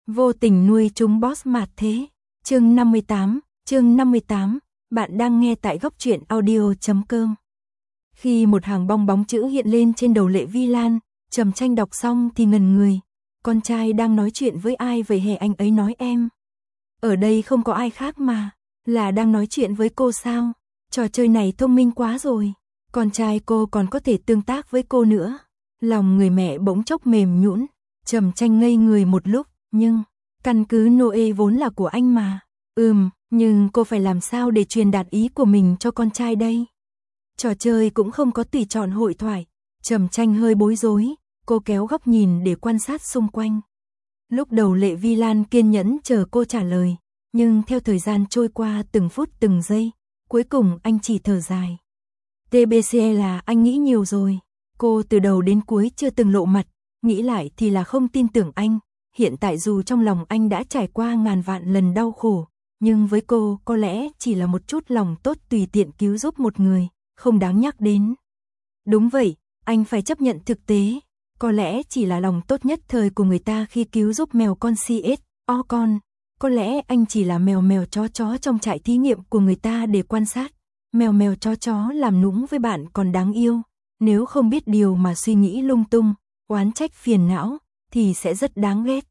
Vô tình nuôi chúng boss mạt thế. Chương 58, bạn đang nghe tại góc truyện audio.com. Khi một hàng bong bóng chữ hiện lên trên đầu Lệ Vi Lan, Trầm Tranh đọc xong thì ngẩn người. Con trai đang nói chuyện với ai vậy hề? Anh ấy nói em. Ở đây không có ai khác mà, là đang nói chuyện với cô sao? Trò chơi này thông minh quá rồi. Con trai cô còn có thể tương tác với cô nữa. Lòng người mẹ bỗng chốc mềm nhũn. Trầm Tranh ngây người một lúc, nhưng căn cứ Noe vốn là của anh mà. Nhưng cô phải làm sao để truyền đạt ý của mình cho con trai đây? Trò chơi cũng không có tùy chọn hội thoại. Trầm Tranh hơi bối rối, cô kéo góc nhìn để quan sát xung quanh. Lúc đầu Lệ Vi Lan kiên nhẫn chờ cô trả lời, nhưng theo thời gian trôi qua từng phút từng giây, cuối cùng anh chỉ thở dài. TBC là anh nghĩ nhiều rồi. Cô từ đầu đến cuối chưa từng lộ mặt, nghĩ lại thì là không tin tưởng anh. Hiện tại dù trong lòng anh đã trải qua ngàn vạn lần đau khổ, nhưng với cô có lẽ chỉ là một chút lòng tốt tùy tiện cứu giúp một người, không đáng nhắc đến. Đúng vậy, anh phải chấp nhận thực tế. Có lẽ chỉ là lòng tốt nhất thời của người ta khi cứu giúp mèo con CSO con. Có lẽ anh chỉ là mèo chó trong trại thí nghiệm của người ta để quan sát. Mèo chó làm nũng với bạn còn đáng yêu. Nếu không biết điều mà suy nghĩ lung tung, oán trách phiền não, thì sẽ rất đáng ghét.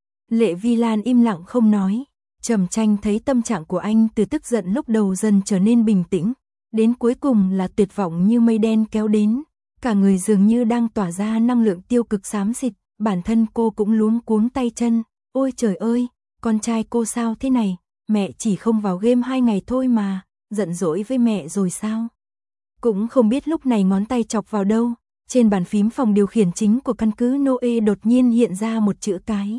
Lệ Vi Lan im lặng không nói. Trầm Tranh thấy tâm trạng của anh từ tức giận lúc đầu dần trở nên bình tĩnh, đến cuối cùng là tuyệt vọng như mây đen kéo đến. Cả người dường như đang tỏa ra năng lượng tiêu cực xám xịt, bản thân cô cũng luống cuống tay chân. Ôi trời ơi, con trai cô sao thế này? Mẹ chỉ không vào game 2 ngày thôi mà, giận dỗi với mẹ rồi sao? Cũng không biết lúc này ngón tay chọc vào đâu, trên bàn phím phòng điều khiển chính của căn cứ Noe đột nhiên hiện ra một chữ cái.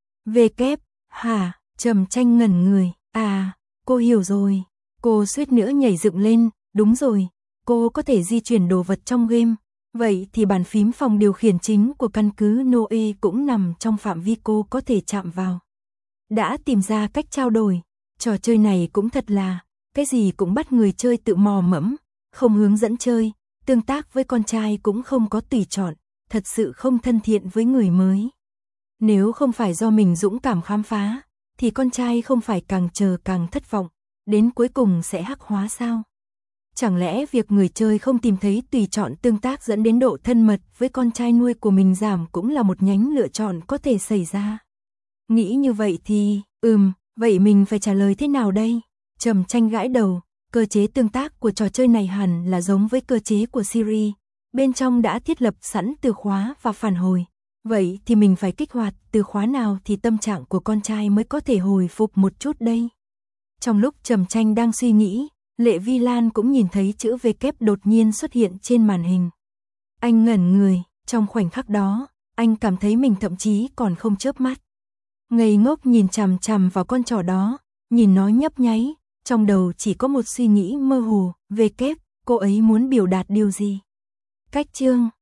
Kép, hả? Trầm Tranh ngẩn người. À, cô hiểu rồi. Cô suýt nữa nhảy dựng lên. Đúng rồi, cô có thể di chuyển đồ vật trong game. Vậy thì bàn phím phòng điều khiển chính của căn cứ Noe cũng nằm trong phạm vi cô có thể chạm vào. Đã tìm ra cách trao đổi. Trò chơi này cũng thật là, cái gì cũng bắt người chơi tự mò mẫm, không hướng dẫn chơi, tương tác với con trai cũng không có tùy chọn, thật sự không thân thiện với người mới. Nếu không phải do mình dũng cảm khám phá, thì con trai không phải càng chờ càng thất vọng, đến cuối cùng sẽ hắc hóa sao? Chẳng lẽ việc người chơi không tìm thấy tùy chọn tương tác dẫn đến độ thân mật với con trai nuôi của mình giảm cũng là một nhánh lựa chọn có thể xảy ra? Nghĩ như vậy thì, vậy mình phải trả lời thế nào đây? Trầm Tranh gãi đầu, cơ chế tương tác của trò chơi này hẳn là giống với cơ chế của Siri, bên trong đã thiết lập sẵn từ khóa và phản hồi. Vậy thì mình phải kích hoạt từ khóa nào thì tâm trạng của con trai mới có thể hồi phục một chút đây? Trong lúc Trầm Tranh đang suy nghĩ, Lệ Vi Lan cũng nhìn thấy chữ kép đột nhiên xuất hiện trên màn hình. Anh ngẩn người, trong khoảnh khắc đó, anh cảm thấy mình thậm chí còn không chớp mắt. Ngây ngốc nhìn chằm chằm vào con trỏ đó, nhìn nó nhấp nháy, trong đầu chỉ có một suy nghĩ mơ hồ, kép, cô ấy muốn biểu đạt điều gì? Cách chương